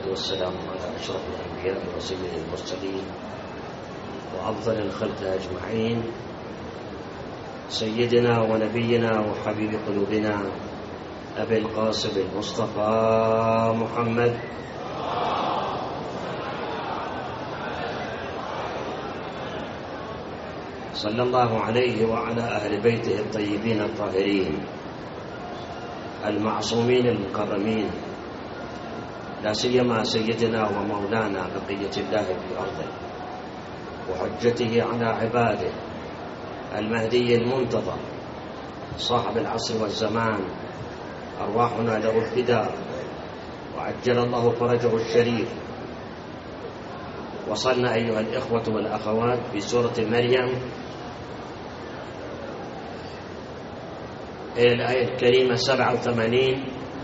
والسلام على أشرف الأنبياء وسيد المرسلين وأفضل الخلق أجمعين، سيدنا ونبينا وحبيب قلوبنا أبي القاسم المصطفى محمد صلى الله عليه وعلى أهل بيته الطيبين الطاهرين المعصومين المكرمين، لا سيما سيدنا ومولانا بقية الله في أرضه وحجته على عباده المهدي المنتظر صاحب العصر والزمان، أرواحنا له الفداء وعجل الله فرجه الشريف. وصلنا أيها الإخوة والأخوات في سورة مريم إلى الآية الكريمة 87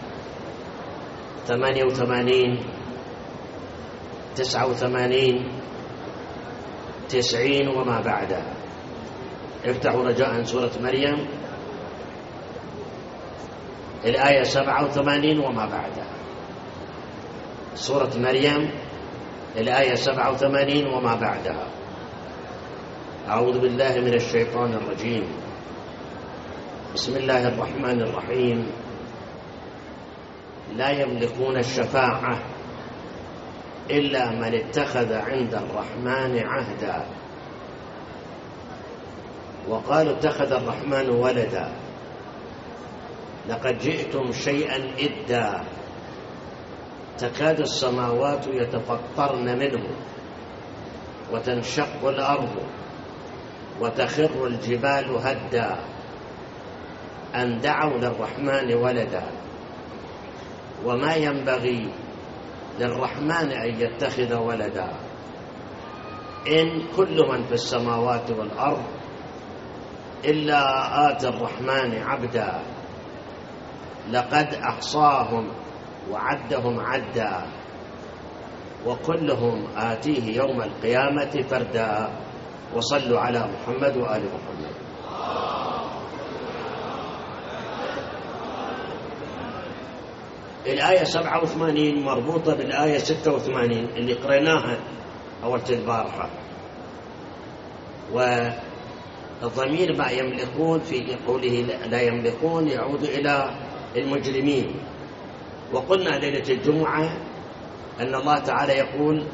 88 89 90 وما بعدها. افتحوا رجاء سورة مريم الآية 87 وما بعدها. سورة مريم الآية 87 وما بعدها. أعوذ بالله من الشيطان الرجيم. بسم الله الرحمن الرحيم. لا يملكون الشفاعة إلا من اتخذ عند الرحمن عهدا. وقالوا اتخذ الرحمن ولدا لقد جئتم شيئا إدا تكاد السماوات يتفطرن منه وتنشق الأرض وتخر الجبال هدا أن دعوا للرحمن ولدا وما ينبغي للرحمن أن يتخذ ولدا إن كل من في السماوات والأرض إلا آتى الرحمن عبدا لقد أحصاهم وعدهم عدا وكلهم آتيه يوم القيامة فردا. وصلوا على محمد وآل محمد. الآية 87 مربوطة بالآية 86 اللي قريناها أول البارحة. والضمير ما يملكون في قوله لا يملكون يعود إلى المجرمين. وقلنا ليلة الجمعة أن الله تعالى يقول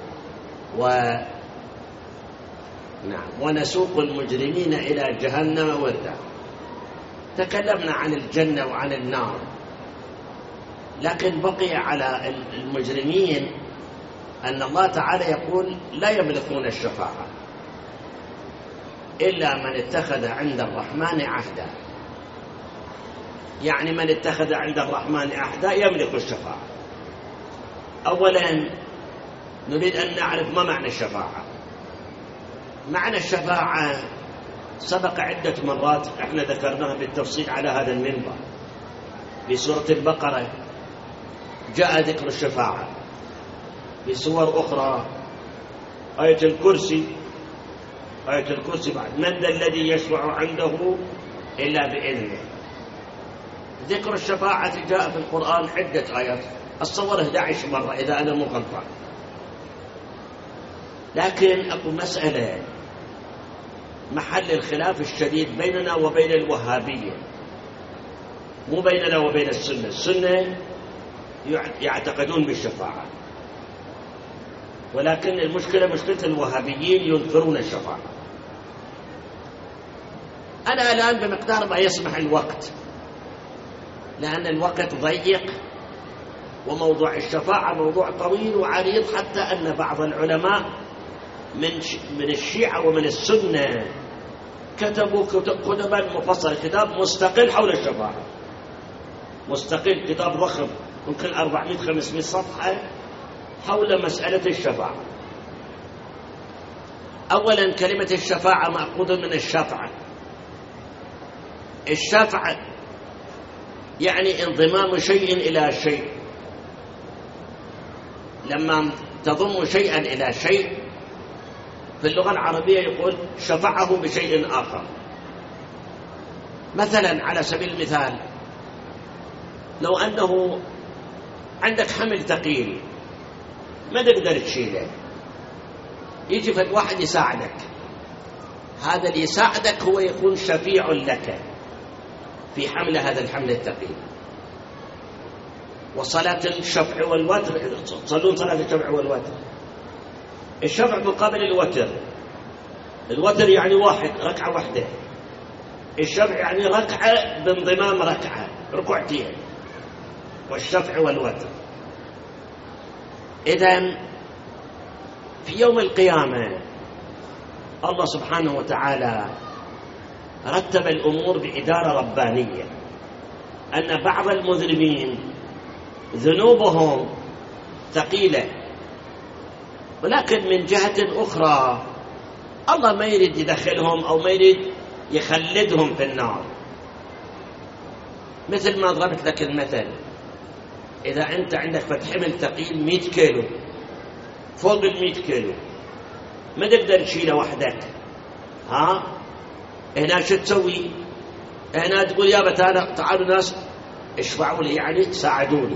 ونسوق المجرمين إلى جهنم وردا. تكلمنا عن الجنة وعن النار، لكن بقي على المجرمين أن الله تعالى يقول لا يملكون الشفاعة إلا من اتخذ عند الرحمن عهدا. يعني من اتخذ عند الرحمن عهدا يملك الشفاعة. أولا نريد أن نعرف ما معنى الشفاعة. معنى الشفاعة سبق عدة مرات احنا ذكرناها بالتفصيل على هذا المنبر. في سورة البقرة جاء ذكر الشفاعة، في سور أخرى آية الكرسي بعد من ذا الذي يشفع عنده إلا بإذنه. ذكر الشفاعة جاء في القرآن عدة آيات، الصور 11 مرة إذا أنا مو غلطان. لكن أكو مسألة محل الخلاف الشديد بيننا وبين الوهابية، مو بيننا وبين السنة. السنة يعتقدون بالشفاعة، ولكن المشكلة مشكلة الوهابيين ينكرون الشفاعة. أنا الآن بمقدار ما يسمح الوقت، لأن الوقت ضيق وموضوع الشفاعة موضوع طويل وعريض، حتى أن بعض العلماء من الشيعة ومن السنة كتبوا كتبا مفصلة، كتاب مستقل حول الشفاعة، مستقل، كتاب ضخم ممكن 400-500 صفحة حول مسألة الشفاعة. أولا كلمة الشفاعة مأخوذة من الشفعة. الشفعة يعني انضمام شيء إلى شيء. لما تضم شيئا إلى شيء في اللغة العربية يقول شفعه بشيء آخر. مثلا على سبيل المثال لو أنه عندك حمل ثقيل ما تقدر تشيله، يجي فد واحد يساعدك، هذا اللي يساعدك هو يكون شفيع لك في حمل هذا الحمل الثقيل. وصلاة الشفع والوتر، تصلون صلاة الشفع والوتر، الشفع مقابل الوتر، الوتر يعني واحد ركعة واحدة، الشفع يعني ركعة بانضمام ركعة، ركعتين، والشفع والوتر. إذن في يوم القيامة الله سبحانه وتعالى رتب الأمور بإدارة ربانية، أن بعض المذنبين ذنوبهم ثقيلة، ولكن من جهة أخرى الله ما يريد يدخلهم أو ما يريد يخلدهم في النار. مثل ما ضربت لك المثل، إذا أنت عندك فتحمل ثقيل 100 كيلو، فوق 100 كيلو، ما تقدر تشيله وحدك، هنا شو تسوي؟ هنا تقول يا بتانا تعالوا ناس اشفعوا لي، يعني ساعدوني.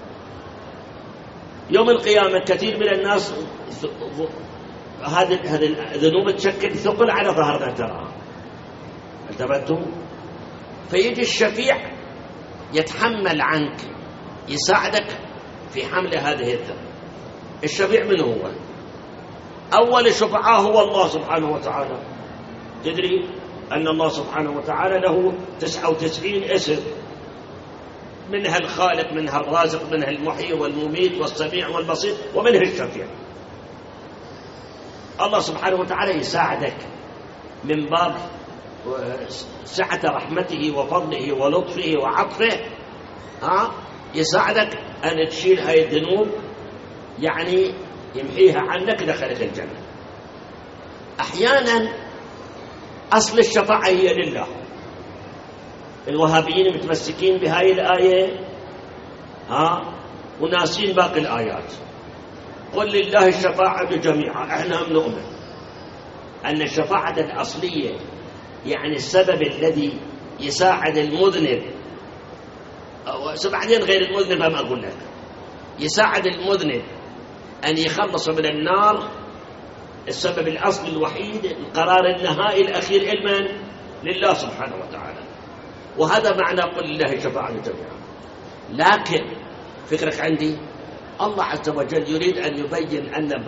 يوم القيامة كثير من الناس هذه الذنوب تشكل ثقل على ظهرنا، ترى انتبهتم؟ فيجي الشفيع يتحمل عنك، يساعدك في حمل هذه الذنوب. الشفيع من هو؟ أول الشفعاء هو الله سبحانه وتعالى. تدري أن الله سبحانه وتعالى له 99 اسم، منها الخالق، منها الرازق، منها المحيي والمميت والسميع والبصير، ومنها الشفيع. الله سبحانه وتعالى يساعدك من باب سعة رحمته وفضله ولطفه وعطفه، يساعدك أن تشيل هاي الذنوب، يعني يمحيها عنك، دخلك الجنة. أحيانا أصل الشفاعة هي لله. الوهابيين متمسكين بهاي الآية وناسين باقي الآيات. قل لله الشفاعة جميعا، احنا نؤمن أن الشفاعة الأصلية يعني السبب الذي يساعد المذنب، بعدين غير المذنب ما أقول لك، يساعد المذنب أن يخلص من النار. السبب الأصلي الوحيد، القرار النهائي الأخير، علما لله سبحانه وتعالى. وهذا معنى قل لله الشفاعة جميعا. لكن فكرك عندي، الله عز وجل يريد أن يبين أن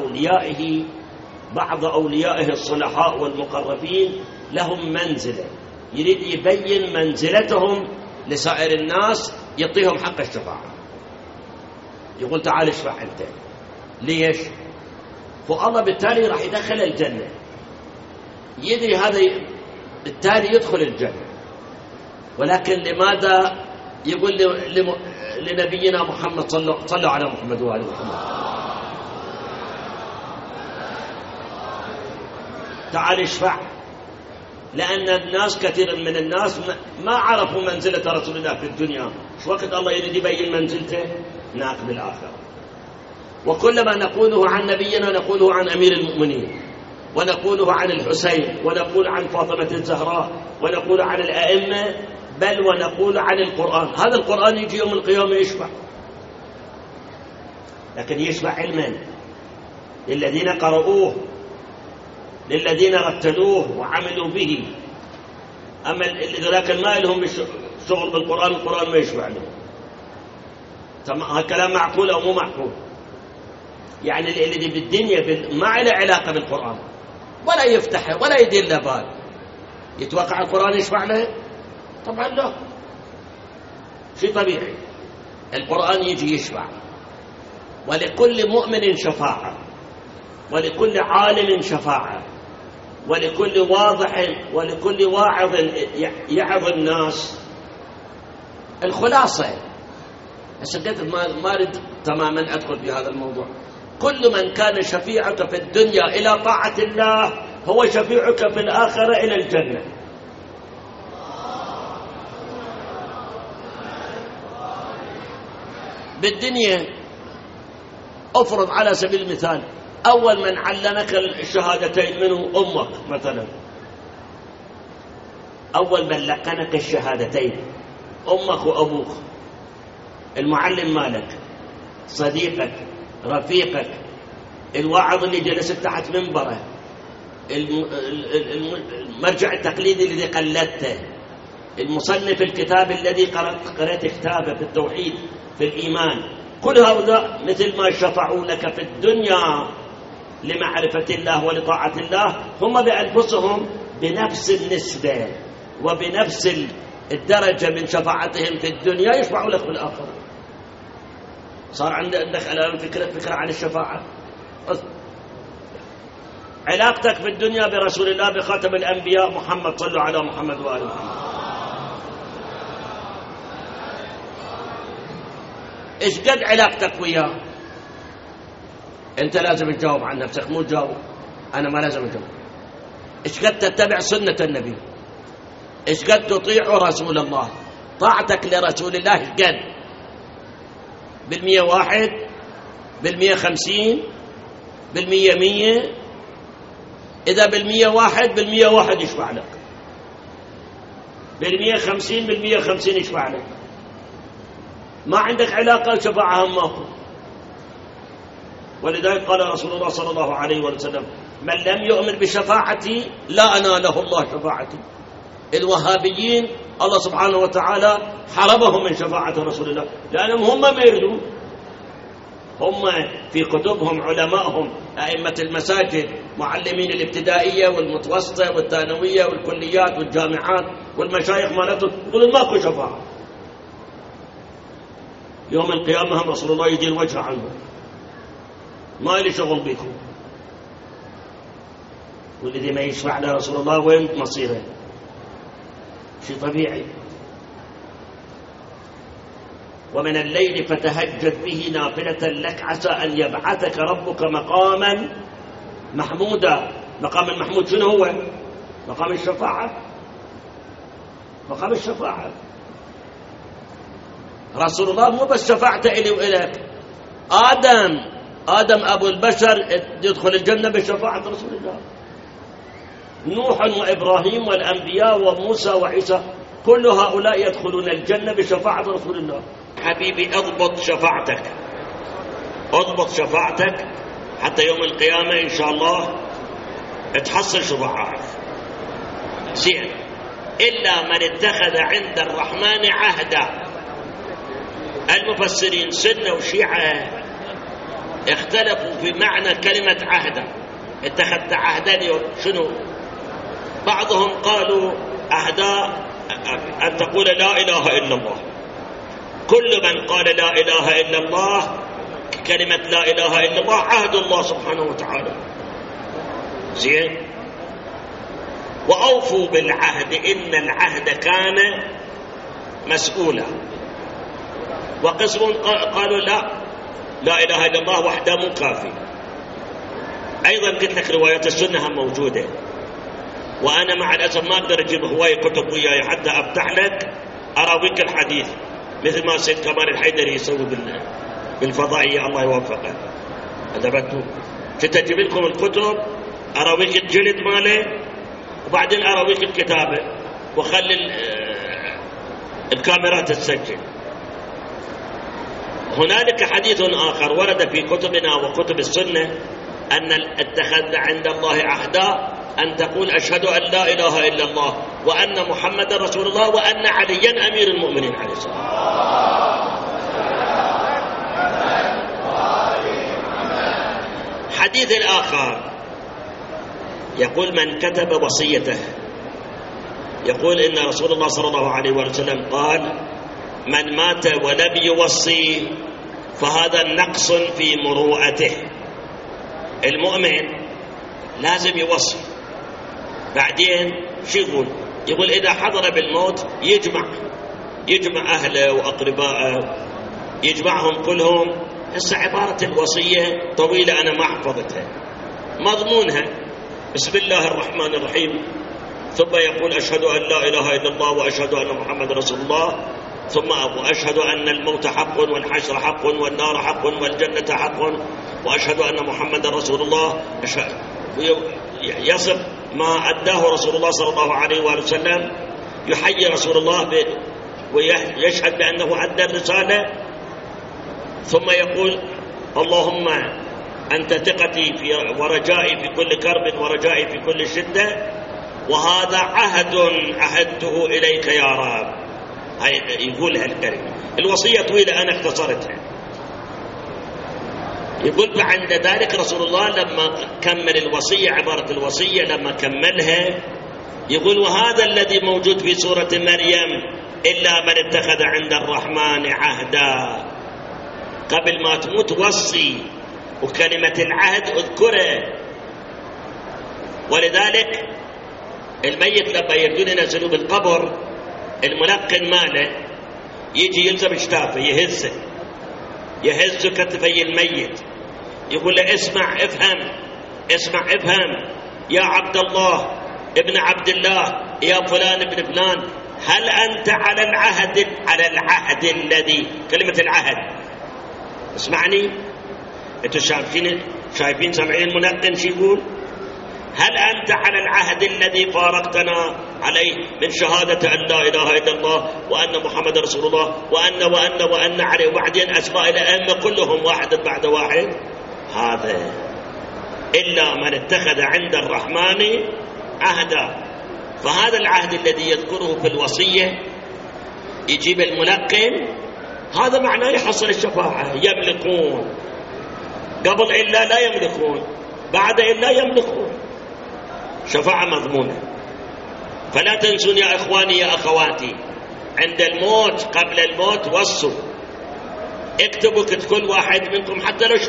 بعض أوليائه الصلحاء والمقربين لهم منزلة، يريد يبين منزلتهم لسائر الناس، يعطيهم حق الشفاعة. يقول تعال اشفع أنت. ليش؟ فالله بالتالي راح يدخل الجنة، يدري هذا بالتالي يدخل الجنة. ولكن لماذا يقول لنبينا محمد صلوا على محمد وآل محمد تعال اشفع؟ لأن الناس، كثير من الناس ما عرفوا منزلة رسول الله في الدنيا. شو وقت الله يريد يبين منزلته؟ هناك بالآخرة. وكلما نقوله عن نبينا نقوله عن أمير المؤمنين، ونقوله عن الحسين، ونقول عن فاطمة الزهراء، ونقول عن الأئمة، بل ونقول عن القرآن. هذا القرآن يجي يوم القيامة يشفع، لكن يشفع علما للذين قرؤوه، للذين رتلوه وعملوا به. أما ذلك ما لهم شغل بالقرآن، القرآن ما يشفع لهم. هذا كلام معقول أو مو معقول؟ يعني اللي بالدنيا ما له علاقة بالقرآن ولا يفتحه ولا يدير له بال، يتوقع القرآن يشفع له؟ طبعا لا، شيء طبيعي. القرآن يجي يشفع، ولكل مؤمن شفاعة، ولكل عالم شفاعة، ولكل واضح، ولكل واعظ يعظ الناس. الخلاصة، قلت ما أريد تماما أدخل في هذا الموضوع. كل من كان شفيعك في الدنيا إلى طاعة الله هو شفيعك في الآخرة إلى الجنة. بالدنيا أفرض على سبيل المثال أول من علمك الشهادتين منه أمك مثلا، أول من لقنك الشهادتين أمك وأبوك. المعلم مالك، صديقك، رفيقك، الواعظ اللي جلست تحت منبره، المرجع التقليدي الذي قلدته، المصنف الكتاب الذي قرأت كتابه في التوحيد في الإيمان، كل هؤلاء مثل ما شفعوا لك في الدنيا لمعرفة الله ولطاعة الله، هم بأنفسهم بنفس النسبة وبنفس الدرجة من شفاعتهم في الدنيا يشفعوا لك في الآخرة. صار عندك الآن فكرة عن الشفاعة. علاقتك في الدنيا برسول الله بخاتم الأنبياء محمد، صلوا على محمد وآله محمد. إيش قد علاقتك وياه؟ أنت لازم تجاوب عن نفسك، مو تجاوب أنا ما لازم أجاوب. إيش قد تتبع سنة النبي؟ إيش قد تطيع رسول الله؟ طاعتك لرسول الله إيش قد؟ 100%، 150%، 100%. إذا 101 يشفع لك، 150 يشفع لك. ما عندك علاقة شفاعة ماكو. ولذلك قال رسول الله صلى الله عليه وسلم: من لم يؤمن بشفاعتي لا أناله الله شفاعتي. الوهابيين الله سبحانه وتعالى حرمهم من شفاعة رسول الله لأنهم هم ما يريدون. هم في كتبهم علماءهم أئمة المساجد، معلمين الابتدائية والمتوسطة والثانوية والكليات والجامعات والمشايخ مالتهم يقولون ماكو شفاعة. يوم القيامة هم رسول الله يجي الوجه عنه، ما لي شغل بكم. والذي ما يشفع له رسول الله وين مصيره؟ شيء طبيعي. ومن الليل فتهجد به نافلة لك عسى أن يبعثك ربك مقاما محمودا. مقام المحمود شنو هو؟ مقام الشفاعة. مقام الشفاعة. رسول الله مو بس شفاعته إلي وإليك، آدم أبو البشر يدخل الجنة بشفاعة رسول الله. نوح وإبراهيم والأنبياء وموسى وعيسى كل هؤلاء يدخلون الجنة بشفاعة رسول الله. حبيبي اضبط شفاعتك، اضبط شفاعتك حتى يوم القيامة إن شاء الله تحصل شفاعة. زين. إلا من اتخذ عند الرحمن عهدا. المفسرين سنة وشيعة اختلفوا في معنى كلمة عهدا. اتخذت عهدا شنو؟ بعضهم قالوا عهدا أن تقول لا إله إلا الله. كل من قال لا إله إلا الله، كلمة لا إله إلا الله عهد الله سبحانه وتعالى. زين. وأوفوا بالعهد إن العهد كان مسؤولا. وقسم قالوا لا إله إلا الله وحده مو كافي. أيضا قلت لك روايات السنة هم موجودة، وأنا مع الأسف ما أقدر أجيب هواية كتب وياي حتى أفتح لك أراويك الحديث مثل ما سيد كمال الحيدري يسوي بالفضائية، الله يوفقه. أدبتوا تجيب لكم الكتب أراويك الجلد ماله وبعدين أراويك الكتابة وخلي الكاميرات تسجل. هنالك حديث آخر ورد في كتبنا وكتب السنة أن اتخذ عند الله عهدا أن تقول أشهد أن لا إله إلا الله وأن محمد رسول الله وأن عليا أمير المؤمنين عليه السلام. حديث الآخر يقول من كتب وصيته، يقول إن رسول الله صلى الله عليه وسلم قال من مات ولم يوصي فهذا نقص في مروءته. المؤمن لازم يوصي. بعدين شو يقول إذا حضر بالموت يجمع أهله وأقربائه، يجمعهم كلهم. هسه عبارة الوصية طويلة أنا ما حفظتها، مضمونها بسم الله الرحمن الرحيم، ثم يقول أشهد أن لا إله إلا الله وأشهد أن محمد رسول الله، ثم أشهد أن الموت حق والحشر حق والنار حق والجنة حق وأشهد أن محمد رسول الله. يصف ما أداه رسول الله صلى الله عليه وسلم، يحيي رسول الله ويشهد بأنه أدى الرسالة، ثم يقول اللهم أنت ثقتي ورجائي في كل كرب ورجائي في كل شدة، وهذا عهد عهدته إليك يا رب. يقول هالكلمة. الوصية طويلة أنا اختصرتها. يقول بعد ذلك رسول الله لما كمل الوصية، عبارة الوصية لما كملها يقول: وهذا الذي موجود في سورة مريم إلا من اتخذ عند الرحمن عهدا. قبل ما تموت وصي، وكلمة العهد اذكره. ولذلك الميت لما يردون ينزلوا بالقبر، الملقن ماله يجي يلزم شتافه يهز كتفي الميت، يقول له: اسمع افهم يا عبد الله ابن عبد الله، يا فلان ابن فلان، هل أنت على العهد الذي، كلمة العهد اسمعني، انتوا شايفين سامعين الملقن شو يقول؟ هل أنت على العهد الذي فارقتنا عليه من شهادة أن لا إله إلا الله وأن محمد رسول الله وأن عليه، وبعدين أسماء الأئمة كلهم واحد بعد واحد. هذا إلا من اتخذ عند الرحمن عهدا. فهذا العهد الذي يذكره في الوصية يجيب الملقن، هذا معناه يحصل الشفاعة. يملكون قبل إلا لا يملكون، بعد إلا يملكون، شفاعة مضمونة. فلا تنسون يا إخواني يا أخواتي، عند الموت قبل الموت وصوا، اكتبوا كل واحد منكم حتى لو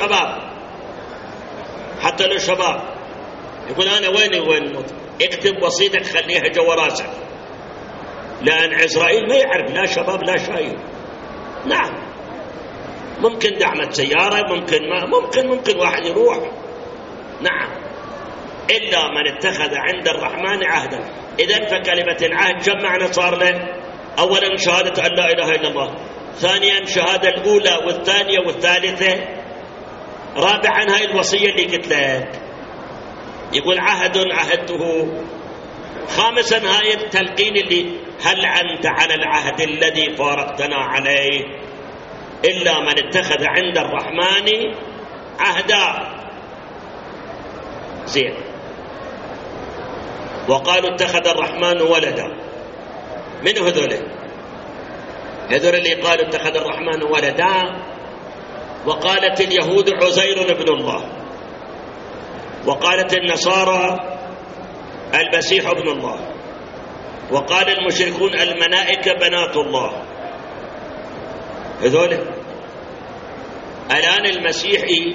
شباب يقول: أنا وين الموت، اكتب وصيتك خليها جوا راسك، لأن عزرائيل ما يعرف لا شباب لا شايب. نعم، ممكن دعمة سيارة، ممكن واحد يروح. نعم، إلا من اتخذ عند الرحمن عهدا. إذن فكلمة العهد كم معنى صار له؟ أولا شهادة أن لا إله إلا الله، ثانيا شهادة الأولى والثانية والثالثة، رابعا هاي الوصية اللي قلت لك، يقول عهد عهدته، خامسا هاي التلقين اللي هل أنت على العهد الذي فارقتنا عليه إلا من اتخذ عند الرحمن عهدا. زين. وقالوا اتخذ الرحمن ولدا. من هذول اللي قالوا اتخذ الرحمن ولدا؟ وقالت اليهود عزير ابن الله، وقالت النصارى المسيح ابن الله، وقال المشركون الملائكة بنات الله. هذول الآن المسيحي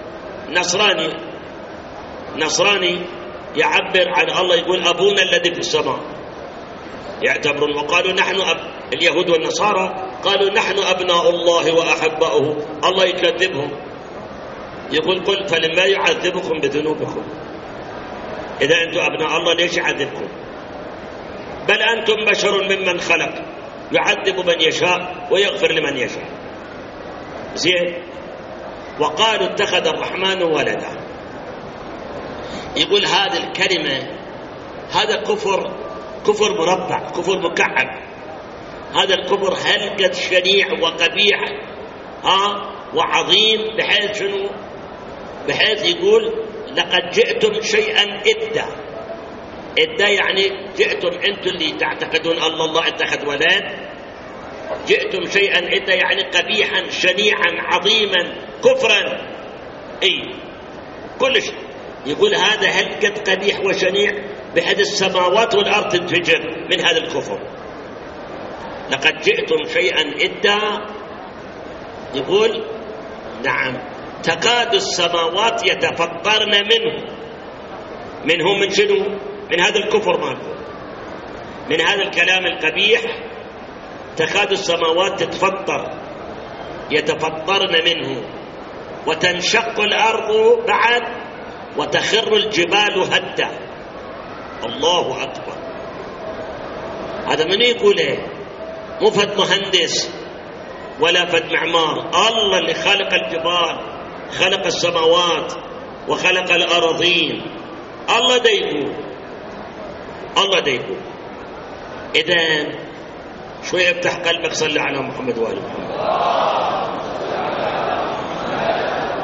نصراني يعبر عن الله، يقول أبونا الذي في السماء، يعتبرون. وقالوا نحن اليهود والنصارى قالوا نحن أبناء الله وأحباؤه. الله يكذبهم، يقول: قل فلما يعذبكم بذنوبكم، إذا أنتم أبناء الله ليش يعذبكم؟ بل أنتم بشر ممن خلق، يعذب من يشاء ويغفر لمن يشاء. زين. وقالوا اتخذ الرحمن ولدا. يقول هذه الكلمة، هذا كفر مربع، كفر مكعب. هذا الكفر هلقة شنيع وقبيح وعظيم، بحيث شنو؟ بحيث يقول لقد جئتم شيئا إدا يعني جئتم أنتم اللي تعتقدون أن الله اتخذ ولد، جئتم شيئا إدا يعني قبيحا شنيعا عظيما كفرا. كل شيء. يقول هذا هلقة قبيح وشنيع بحيث السماوات والأرض تنفجر من هذا الكفر. لقد جئتم شيئا إدا. يقول نعم، تكاد السماوات يتفطرن منه من شنو؟ من هذا الكفر مالكم، من هذا الكلام القبيح. تكاد السماوات يتفطرن منه، وتنشق الأرض بعد، وتخر الجبال هدا. الله أكبر. هذا من يقوله؟ مو فد مهندس ولا فد معمار، الله اللي خلق الجبال، خلق السماوات وخلق الأراضين. الله ده يقول. إذن شوي افتح قلبك، صلي على محمد وآل محمد.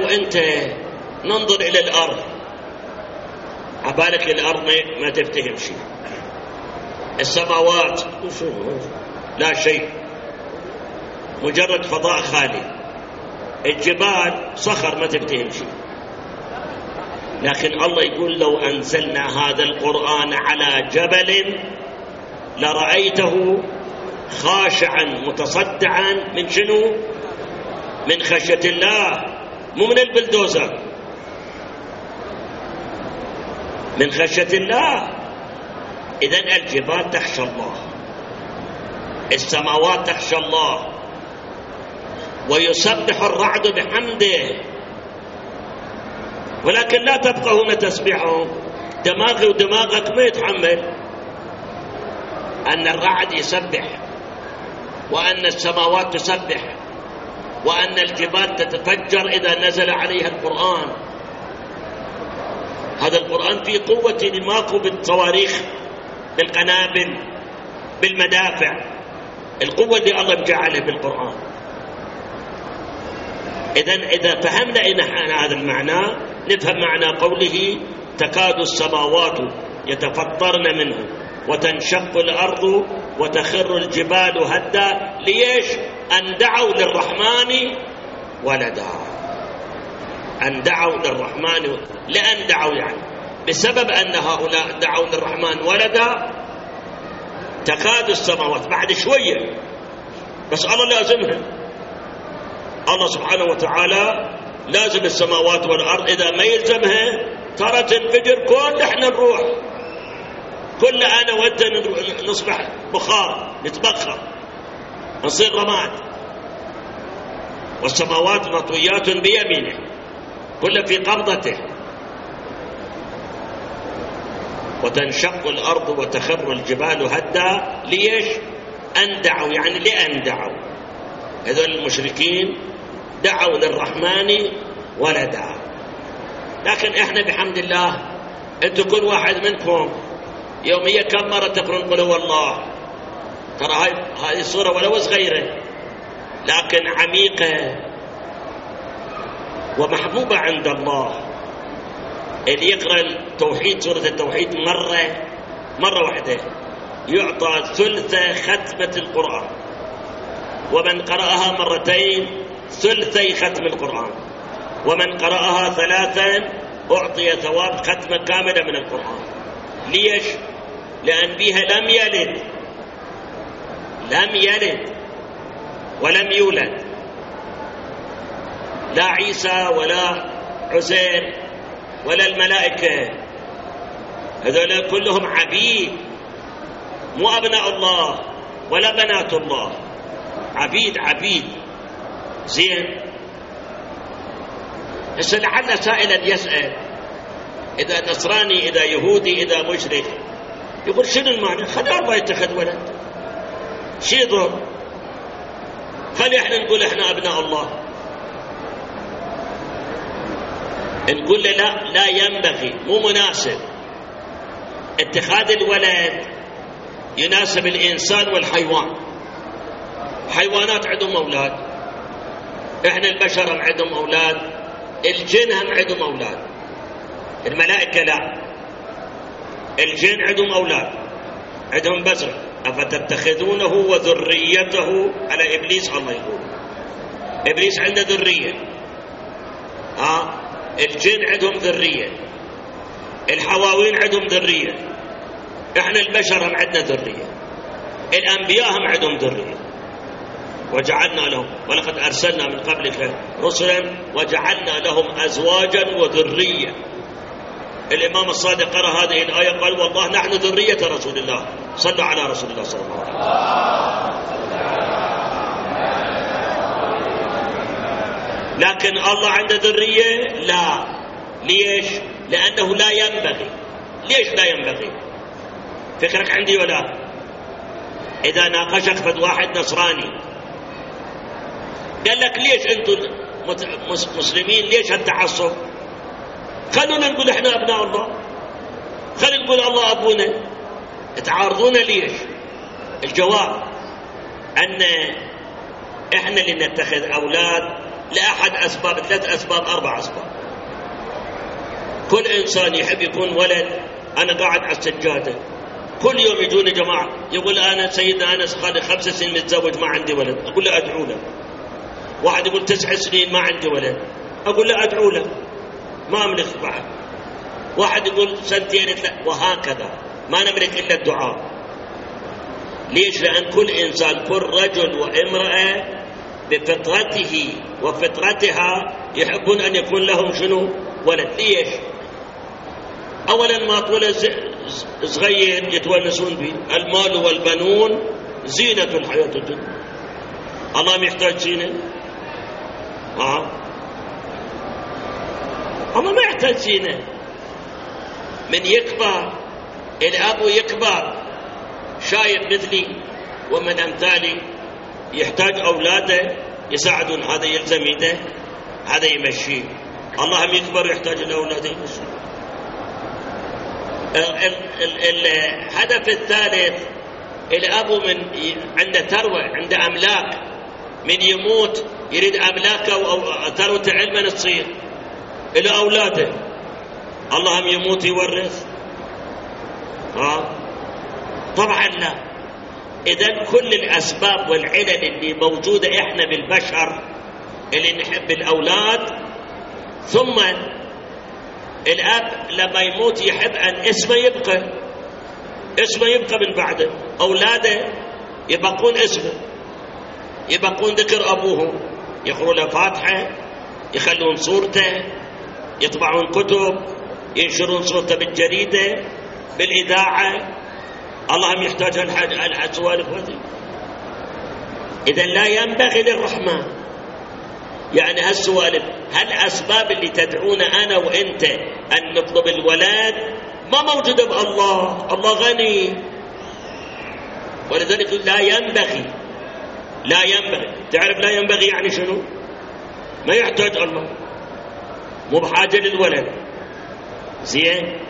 أنت ننظر إلى الأرض، عبالك الأرض ما تفتهم شيء، السماوات لا شيء، مجرد فضاء خالي، الجبال صخر ما تفتهم شيء. لكن الله يقول لو أنزلنا هذا القرآن على جبل لرأيته خاشعا متصدعا من شنو؟ من خشية الله، مو من البلدوزر، من خشية الله. إذن الجبال تخشى الله، السماوات تخشى الله، ويسبح الرعد بحمده، ولكن لا تفقهون تسبيحهم. دماغي ودماغك ما يتحمل أن الرعد يسبح، وأن السماوات تسبح، وأن الجبال تتفجر إذا نزل عليها القرآن. هذا القرآن فيه قوة ماكو بالصواريخ، بالقنابل، بالمدافع، القوة اللي الله مجعلها بالقرآن. إذا فهمنا إن هذا المعنى نفهم معنى قوله تكاد السماوات يتفطرن منه وتنشق الأرض وتخر الجبال هدا. ليش؟ أن دعوا للرحمن ولدا، أن دعوا للرحمن، لأن دعوا يعني بسبب أن هؤلاء دعوا للرحمن ولدا تكاد السماوات، بعد شوية بس الله لازمها، الله سبحانه وتعالى لازم السماوات والأرض، إذا ما يلزمها ترى تنفجر، كل احنا نروح، كل أنا وأنت نصبح بخار، نتبخر، نصير رماد. والسماوات مطويات بيمينه، كل في قبضته. وتنشق الأرض وتخر الجبال هدا. ليش؟ أن دعوا، يعني لأن دعوا، هذول المشركين دعوا للرحمن ولدا. لكن احنا بحمد الله انتم كل واحد منكم يوميا كم مرة تقرون قل هو الله؟ ترى هذه الصورة ولو صغيرة لكن عميقة ومحبوبة عند الله. اللي يقرأ التوحيد، سورة التوحيد مرة واحدة يعطى ثلث ختمة القرآن، ومن قرأها مرتين ثلثي ختم القرآن، ومن قرأها ثلاثا أعطي ثواب ختمة كاملة من القرآن. ليش؟ لأن بها لم يلد ولم يولد، لا عيسى ولا عزير ولا الملائكة، هذول كلهم عبيد، مو أبناء الله ولا بنات الله، عبيد. زين، هسه لعل سائلا يسأل إذا نصراني، إذا يهودي، إذا مشرك، يقول شنو المعنى؟ خلي الله يتخذ ولد، شي يضر؟ خلي احنا نقول احنا أبناء الله. نقول لا ينبغي، مو مناسب. اتخاذ الولد يناسب الإنسان والحيوان. حيوانات عندهم أولاد، احنا البشر هم عندهم أولاد، الجن هم عندهم أولاد، الملائكة لا، الجن عندهم أولاد، عندهم بزر. أفتتخذونه وذريته على إبليس، الله يقول إبليس عنده ذرية، الجن عندهم ذرية، الحواوين عندهم ذرية، احنا البشر هم عندنا ذرية، الأنبياء هم عندهم ذرية. وجعلنا لهم، ولقد أرسلنا من قبلك رسلا وجعلنا لهم أزواجا وذرية. الإمام الصادق قرأ هذه الآية قال والله نحن ذرية رسول الله. صلوا على رسول الله صلى الله عليه وسلم. لكن الله عنده ذرية؟ لا. ليش؟ لأنه لا ينبغي. ليش لا ينبغي؟ فكرك عندي ولا؟ إذا ناقشك فد واحد نصراني قال لك ليش أنتم مسلمين ليش هالتعصب؟ خلونا نقول احنا أبناء الله، خلونا نقول الله أبونا، تعارضون ليش؟ الجواب أن احنا اللي نتخذ أولاد لأحد أسباب، 3 أسباب، 4 أسباب. كل إنسان يحب يكون ولد. أنا قاعد على السجادة كل يوم يجوني جماعة يقول أنا سيدنا أنس خالي 5 سنين متزوج ما عندي ولد، أقول له أدعو له. واحد يقول 9 سنين ما عندي ولد، أقول له أدعو له ما أملك بعد. واحد يقول 2 3، وهكذا ما نملك إلا الدعاء. ليش؟ لأن كل إنسان، كل رجل وامرأة بفطرته وفطرتها يحبون أن يكون لهم شنو؟ ولد. ليش؟ أولا ما طول صغير يتونسون به. المال والبنون زينة الحياة الدنيا. الله ما يحتاج زينة؟ الله ما يحتاج زينة. من يكبر الأب يكبر شايب مثلي ومن أمثالي يحتاج أولاده يساعدون، هذا يلزم يده، هذا يمشيه. الله هم يكبر يحتاج الأولاد يمشيه. الهدف الثالث، الأب من عنده ثروة، عنده أملاك، من يموت يريد أملاكه أو ثروته علما تصير إلى أولاده. الله هم يموت يورث؟ طبعا لا. إذن كل الأسباب والعلل اللي موجودة إحنا بالبشر اللي نحب الأولاد، ثم الأب لما يموت يحب أن اسمه يبقى من بعده، أولاده يبقون اسمه، يبقون ذكر أبوه، يقروا له فاتحة، يخلون صورته، يطبعون كتب، ينشرون صورته بالجريدة بالإذاعة. اللهم يحتاج السوالف هذه. إذا لا ينبغي للرحمن يعني هالسوالف، هالأسباب اللي تدعونا أنا وإنت أن نطلب الولاد ما موجودة بالله. الله غني، ولذلك لا ينبغي. تعرف لا ينبغي يعني شنو؟ ما يحتاج الله، مو بحاجة للولد. زين،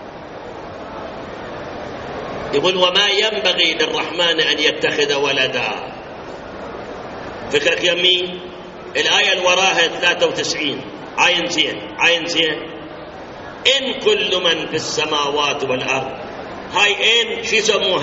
يقول وما ينبغي للرحمن أن يتخذ ولدا. فكرك يمين الآية اللي وراها 93 عين زين. إن كل من في السماوات والأرض. هاي إن شو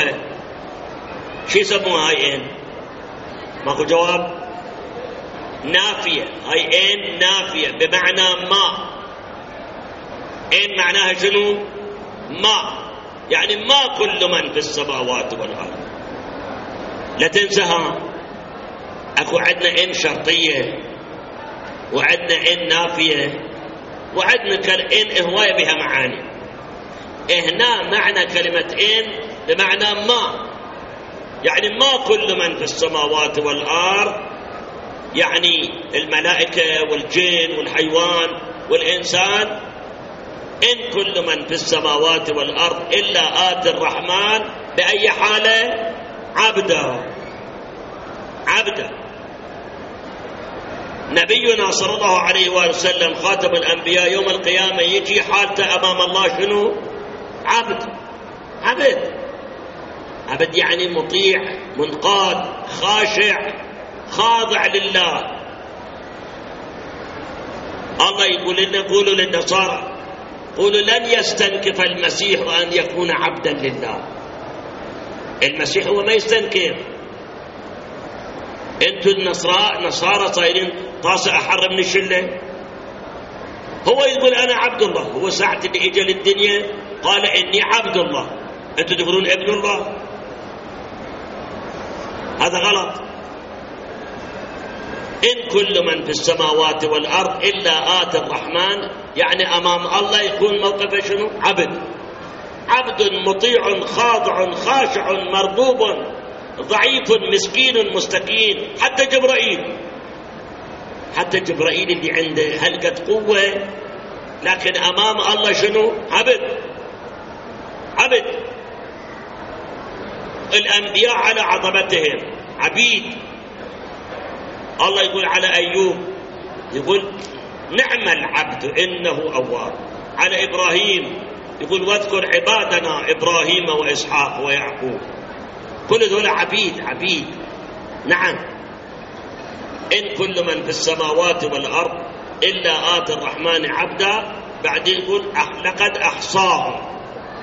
يسموها هاي إن؟ ماكو جواب. نافية. هاي إن نافية بمعنى ما. إن معناها شنو؟ ما، يعني ما كل من في السماوات والأرض. لا تنسها، أكو عندنا إن شرطية وعندنا إن نافية وعندنا إن هواية بها معاني. هنا معنى كلمة إن بمعنى ما، يعني ما كل من في السماوات والأرض، يعني الملائكة والجن والحيوان والإنسان. إن كل من في السماوات والأرض إلا آتي الرحمن بأي حالة؟ عبدا. نبينا صلى الله عليه وسلم خاتم الأنبياء يوم القيامة يجي حالته أمام الله شنو؟ عبد يعني مطيع، منقاد، خاشع، خاضع لله. الله يقول لنا، قولوا للنصارى، قولوا لن يستنكف المسيح أن يكون عبدا لله. المسيح هو ما يستنكف. انتوا النصارى صايرين طاسة أحر من الشلة. هو يقول أنا عبد الله. هو ساعة اللي إجا للدنيا قال إني عبد الله. انتوا تقولون ابن الله. هذا غلط. إن كل من في السماوات والأرض إلا آتي الرحمن، يعني أمام الله يكون موقفه شنو؟ عبد مطيع خاضع خاشع مربوب ضعيف مسكين مستكين. حتى جبرائيل اللي عنده هلقة قوة، لكن أمام الله شنو؟ عبد. الأنبياء على عظمتهم عبيد. الله يقول على أيوب، يقول نعم العبد إنه أواب. على إبراهيم يقول واذكر عبادنا إبراهيم وإسحاق ويعقوب. كل ذولا عبيد. نعم. إن كل من في السماوات والأرض إلا آتي الرحمن عبدا. بعدين يقول لقد أحصاهم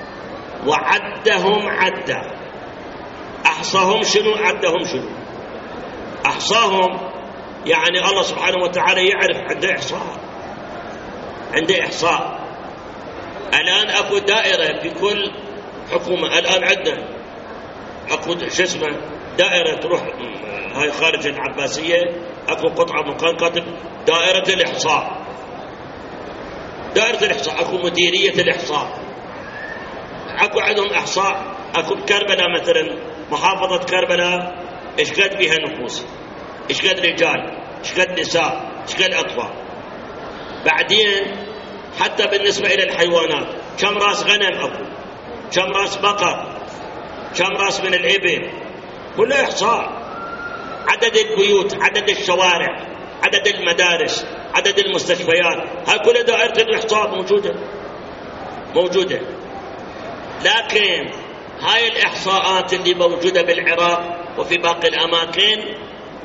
وعدهم عدا. أحصاهم شنو؟ عدهم شنو؟ أحصاهم يعني الله سبحانه وتعالى يعرف، عنده إحصاء، عنده إحصاء. الآن أكو دائرة في كل حكومة، الآن عندنا أكو شو اسمه دائرة تروح هاي خارج العباسية، أكو قطعة مكان كاتب دائرة الإحصاء، دائرة الإحصاء، أكو مديرية الإحصاء، أكو عندهم إحصاء. أكو بكربلاء مثلا محافظة كربلاء إيش قد بها نفوس، إيش قد رجال، إيش قد نساء، إيش قد أطفال. بعدين حتى بالنسبة إلى الحيوانات كم راس غنم أكو، كم راس بقر، كم راس من الإبل، كله إحصاء. عدد البيوت، عدد الشوارع، عدد المدارس، عدد المستشفيات، هاي كلها دائرة الإحصاء موجودة. لكن هاي الإحصاءات اللي موجودة بالعراق وفي باقي الأماكن،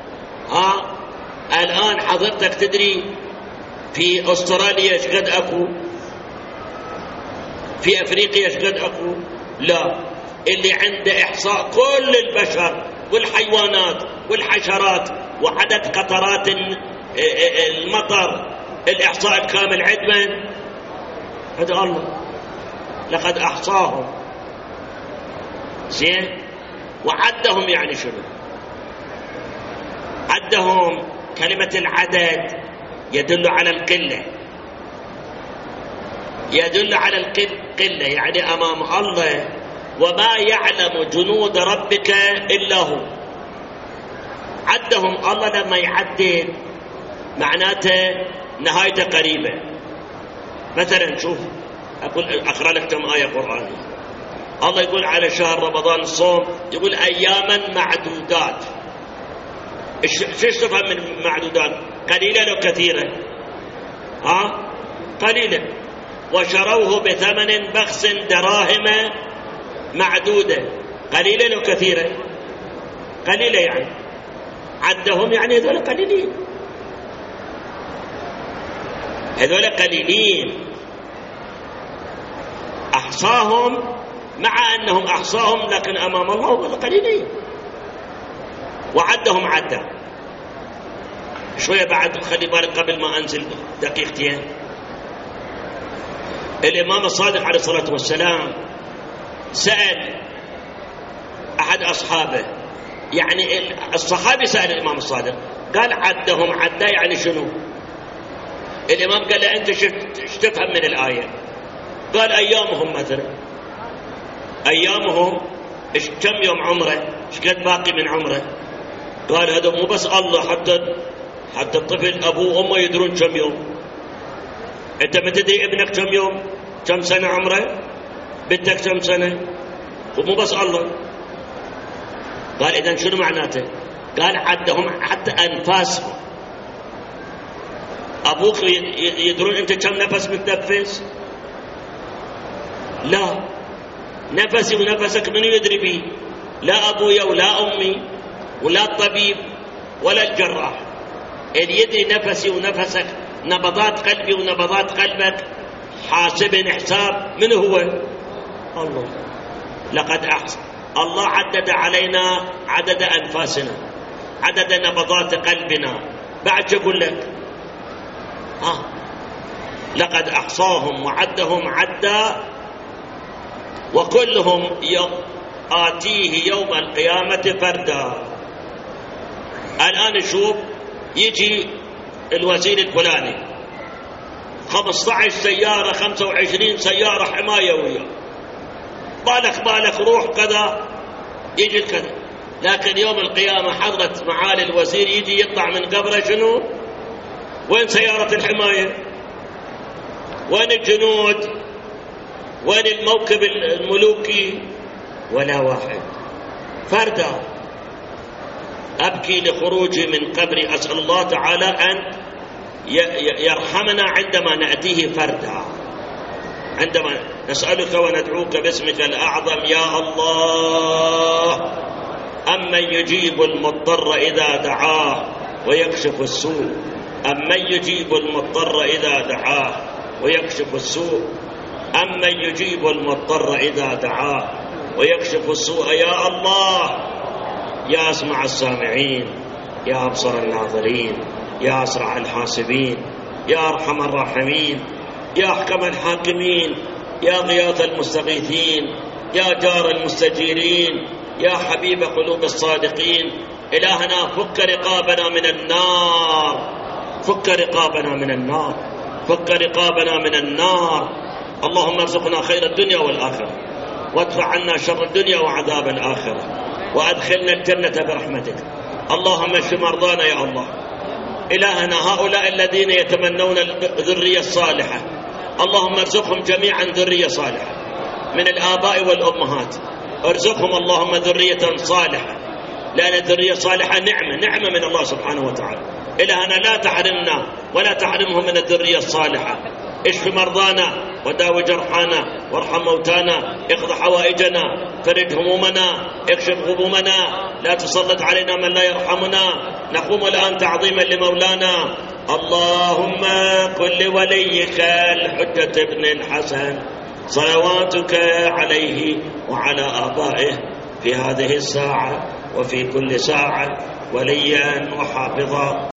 الآن حضرتك تدري في أستراليا ايش قد أكو، في أفريقيا ايش قد أكو؟ لا، اللي عنده إحصاء كل البشر والحيوانات والحشرات وعدد قطرات المطر، الإحصاء الكامل عند من؟ عند الله. لقد أحصاهم، زين، وعدهم. يعني شنو عدهم؟ كلمة العدد يدل على القلة، يدل على القلة، يعني أمام الله وما يعلم جنود ربك إلا هو. عدهم الله لما يعدل معناته نهايته قريبة. مثلا شوف، أقرأ لك كم آية قرآنية. الله يقول على شهر رمضان الصوم، يقول أياما معدودات. ايش تفهم من معدودات؟ قليلة لو كثيرة؟ قليلة. وشروه بثمن بخس دراهم معدودة. قليلة لو كثيرة؟ قليلة. يعني عدهم يعني هذول قليلين، هذول قليلين. أحصاهم، مع أنهم أحصاهم لكن أمام الله هم قليلين. وعدهم عدا. شوية بعد، خلي بالك قبل ما أنزل دقيقتين، الإمام الصادق عليه الصلاة والسلام سأل أحد أصحابه، يعني الصحابي سأل الإمام الصادق قال عدهم عدا يعني شنو؟ الإمام قال له أنت ايش تفهم من الآية؟ قال أيامهم مثلا، أيامهم كم يوم عمره، ايش قد باقي من عمره؟ قال هذا مو بس الله، حتى الطفل أبوه وأمه يدرون كم يوم. أنت ما تدري ابنك كم يوم، كم سنة عمره، بنتك كم سنة، ومو بس الله. قال إذن شنو معناته؟ قال عدهم حتى أنفاسهم. أبوك يدرون أنت كم نفس متنفس؟ لا، نفسي ونفسك من يدري به؟ لا أبويا ولا أمي ولا الطبيب ولا الجراح. اللي يدري نفسي ونفسك، نبضات قلبي ونبضات قلبك، حاسب حساب، من هو؟ الله. لقد أحصى الله، عدد علينا عدد أنفاسنا، عدد نبضات قلبنا. بعد يقول لك لقد أحصاهم وعدهم عدا وكلهم آتيه يوم القيامة فردا. الآن شوف، يجي الوزير الفلاني 15 سيارة 25 سيارة حماية وياه، بالك روح كذا، يجي كذا. لكن يوم القيامة حضرة معالي الوزير يجي يطلع من قبره شنو؟ وين سيارة الحماية؟ وين الجنود؟ وين الموكب الملوكي؟ ولا واحد، فردا. أبكي لخروجي من قبري، أسأل الله تعالى أن يرحمنا عندما نأتيه فردا، عندما نسألك وندعوك باسمك الأعظم يا الله، أمن يجيب المضطر إذا دعاه ويكشف السوء، أمن يجيب المضطر إذا دعاه ويكشف السوء، أمن يجيب المضطر إذا دعاه ويكشف السوء. يا الله، يا أسمع السامعين، يا أبصر الناظرين، يا أسرع الحاسبين، يا أرحم الراحمين، يا أحكم الحاكمين، يا غياث المستغيثين، يا جار المستجيرين، يا حبيب قلوب الصادقين. إلهنا فك رقابنا من النار، فك رقابنا من النار، فك رقابنا من النار. اللهم ارزقنا خير الدنيا والآخرة، وادفع عنا شر الدنيا وعذاب الآخرة، وأدخلنا الجنة برحمتك. اللهم اشف مرضانا يا الله. إلهنا هؤلاء الذين يتمنون الذرية الصالحة، اللهم ارزقهم جميعا ذرية صالحة من الآباء والأمهات، ارزقهم اللهم ذرية صالحة، لأن الذرية الصالحة نعمة من الله سبحانه وتعالى. إلهنا لا تحرمنا ولا تحرمهم من الذرية الصالحة. اشف مرضانا وداوي جرحانا وارحم موتانا، اقض حوائجنا، فرج همومنا، اكشف غمومنا، لا تسلط علينا من لا يرحمنا. نقوم الآن تعظيما لمولانا. اللهم كن لوليك الحجة ابن الحسن صلواتك عليه وعلى آبائه في هذه الساعة وفي كل ساعة وليا وحافظا.